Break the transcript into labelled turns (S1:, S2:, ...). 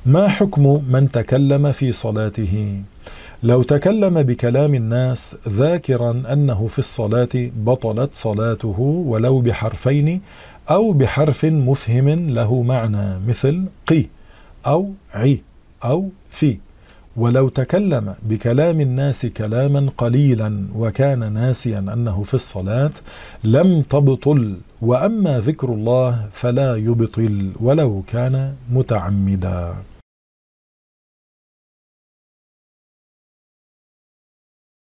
S1: ما حكم من تكلم في صلاته؟ لو تكلم بكلام الناس ذاكرا أنه في الصلاة بطلت صلاته ولو بحرفين أو بحرف مفهم له معنى مثل قي أو عي أو في. ولو تكلم بكلام الناس كلاما قليلا وكان ناسيا أنه في الصلاة لم تبطل، وأما ذكر الله فلا يبطل ولو كان متعمدا.